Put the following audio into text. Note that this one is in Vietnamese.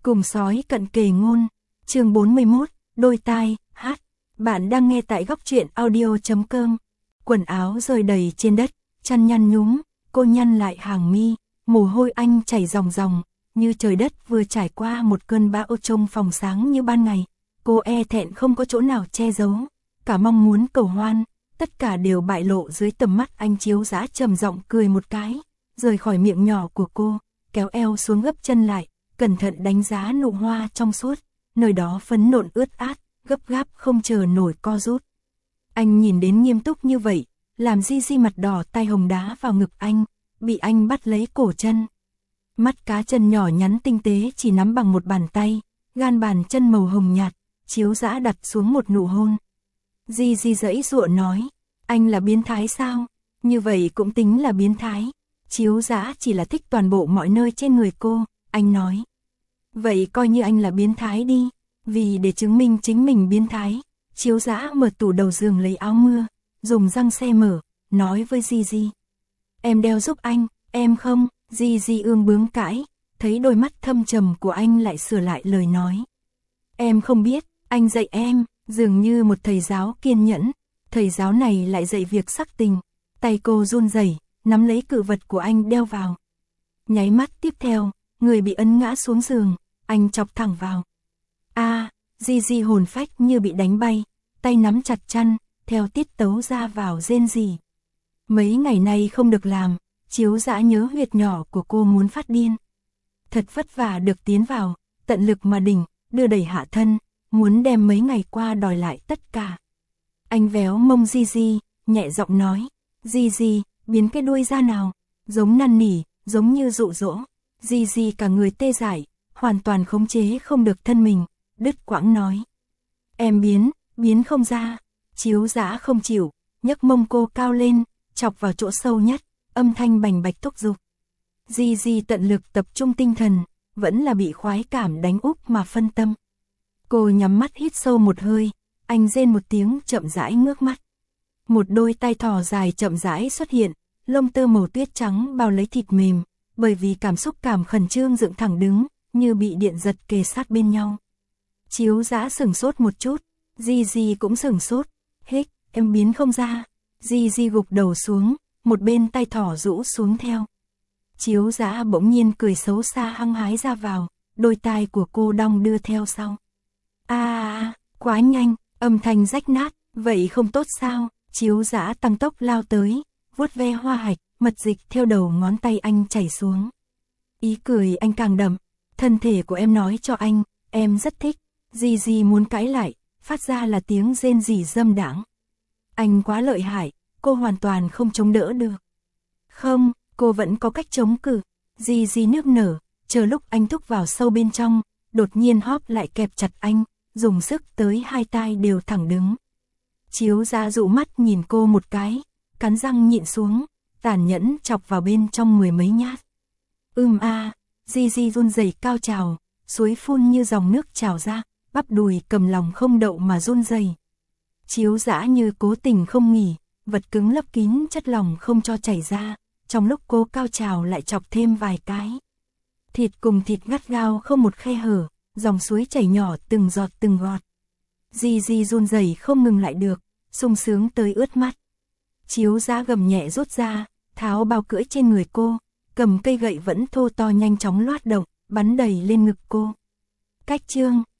Cùng sói cận kề ngôn, chương 41, đôi tai, hát. Bạn đang nghe tại góc truyện audio.com. Quần áo rơi đầy trên đất, chăn nhăn nhúm, cô nhăn lại hàng mi, mồ hôi anh chảy ròng ròng, như trời đất vừa trải qua một cơn bão trong phòng sáng như ban ngày. Cô e thẹn không có chỗ nào che giấu, cả mong muốn cầu hoan, tất cả đều bại lộ dưới tầm mắt anh. Chiếu Dã trầm giọng cười một cái, rời khỏi miệng nhỏ của cô, kéo eo xuống gấp chân lại, cẩn thận đánh giá nụ hoa trong suốt, nơi đó phấn nộn ướt át, gấp gáp không chờ nổi co rút. Anh nhìn đến nghiêm túc như vậy, làm Gigi mặt đỏ, tay hồng đá vào ngực anh, bị anh bắt lấy cổ chân. Mắt cá chân nhỏ nhắn tinh tế chỉ nắm bằng một bàn tay, gan bàn chân màu hồng nhạt, Chiếu Dã đặt xuống một nụ hôn. Gigi giãy giụa nói, anh là biến thái sao? Như vậy cũng tính là biến thái. Chiếu Dã chỉ là thích toàn bộ mọi nơi trên người cô, anh nói. Vậy coi như anh là biến thái đi, vì để chứng minh chính mình biến thái, Chiếu Dã mở tủ đầu giường lấy áo mưa, dùng răng xe mở, nói với Gigi. Em đeo giúp anh, em không? Gigi ương bướng cãi, thấy đôi mắt thâm trầm của anh lại sửa lại lời nói. Em không biết, anh dạy em, dường như một thầy giáo kiên nhẫn, thầy giáo này lại dạy việc sắc tình. Tay cô run rẩy, nắm lấy cự vật của anh đeo vào. Nháy mắt tiếp theo, người bị ấn ngã xuống giường, anh chọc thẳng vào. Gigi hồn phách như bị đánh bay, tay nắm chặt chăn, theo tiết tấu ra vào rên rỉ. Mấy ngày nay không được làm, Chiếu Dã nhớ huyệt nhỏ của cô muốn phát điên. Thật vất vả được tiến vào, tận lực mà đỉnh, đưa đẩy hạ thân, muốn đem mấy ngày qua đòi lại tất cả. Anh véo mông Gigi, nhẹ giọng nói, Gigi, biến cái đuôi ra nào, giống năn nỉ, giống như dụ dỗ. Gigi cả người tê dại, hoàn toàn khống chế không được thân mình, đứt quãng nói. Em biến không ra. Chiếu Dã không chịu, nhấc mông cô cao lên, chọc vào chỗ sâu nhất, âm thanh bành bạch thúc giục. Gigi tận lực tập trung tinh thần, vẫn là bị khoái cảm đánh úp mà phân tâm. Cô nhắm mắt hít sâu một hơi, anh rên một tiếng chậm rãi ngước mắt. Một đôi tay thỏ dài chậm rãi xuất hiện, lông tơ màu tuyết trắng bao lấy thịt mềm, bởi vì cảm xúc cảm khẩn trương dựng thẳng đứng, như bị điện giật kề sát bên nhau. Chiếu Dã sửng sốt một chút, Gigi cũng sửng sốt, hích, em biến không ra. Gigi gục đầu xuống, một bên tay thỏ rũ xuống theo. Chiếu Dã bỗng nhiên cười xấu xa hăng hái ra vào, đôi tai của cô đong đưa theo sau. Quá nhanh, âm thanh rách nát, vậy không tốt sao? Chiếu Dã tăng tốc lao tới, vuốt ve hoa hạch, mật dịch theo đầu ngón tay anh chảy xuống. Ý cười anh càng đậm, thân thể của em nói cho anh, em rất thích. Gigi muốn cãi lại, phát ra là tiếng rên rỉ dâm đãng. Anh quá lợi hại, cô hoàn toàn không chống đỡ được. Không, cô vẫn có cách chống cự. Gigi nước nở, chờ lúc anh thúc vào sâu bên trong, đột nhiên hóp lại kẹp chặt anh, dùng sức tới hai tai đều thẳng đứng. Chiếu Dã dụ mắt nhìn cô một cái, cắn răng nhịn xuống, tàn nhẫn chọc vào bên trong mười mấy nhát. Gigi run rẩy cao trào, suối phun như dòng nước trào ra, bắp đùi cầm lòng không đậu mà run rẩy. Chiếu Dã như cố tình không nghỉ, vật cứng lấp kín chất lỏng không cho chảy ra, trong lúc cô cao trào lại chọc thêm vài cái. Thịt cùng thịt gắt gao không một khe hở, dòng suối chảy nhỏ từng giọt từng gọt. Gigi run rẩy không ngừng lại được, sung sướng tới ướt mắt. Chiếu Dã gầm nhẹ rút ra, tháo bao cưỡi trên người cô, cầm cây gậy vẫn thô to nhanh chóng loát động, bắn đầy lên ngực cô. Cách chương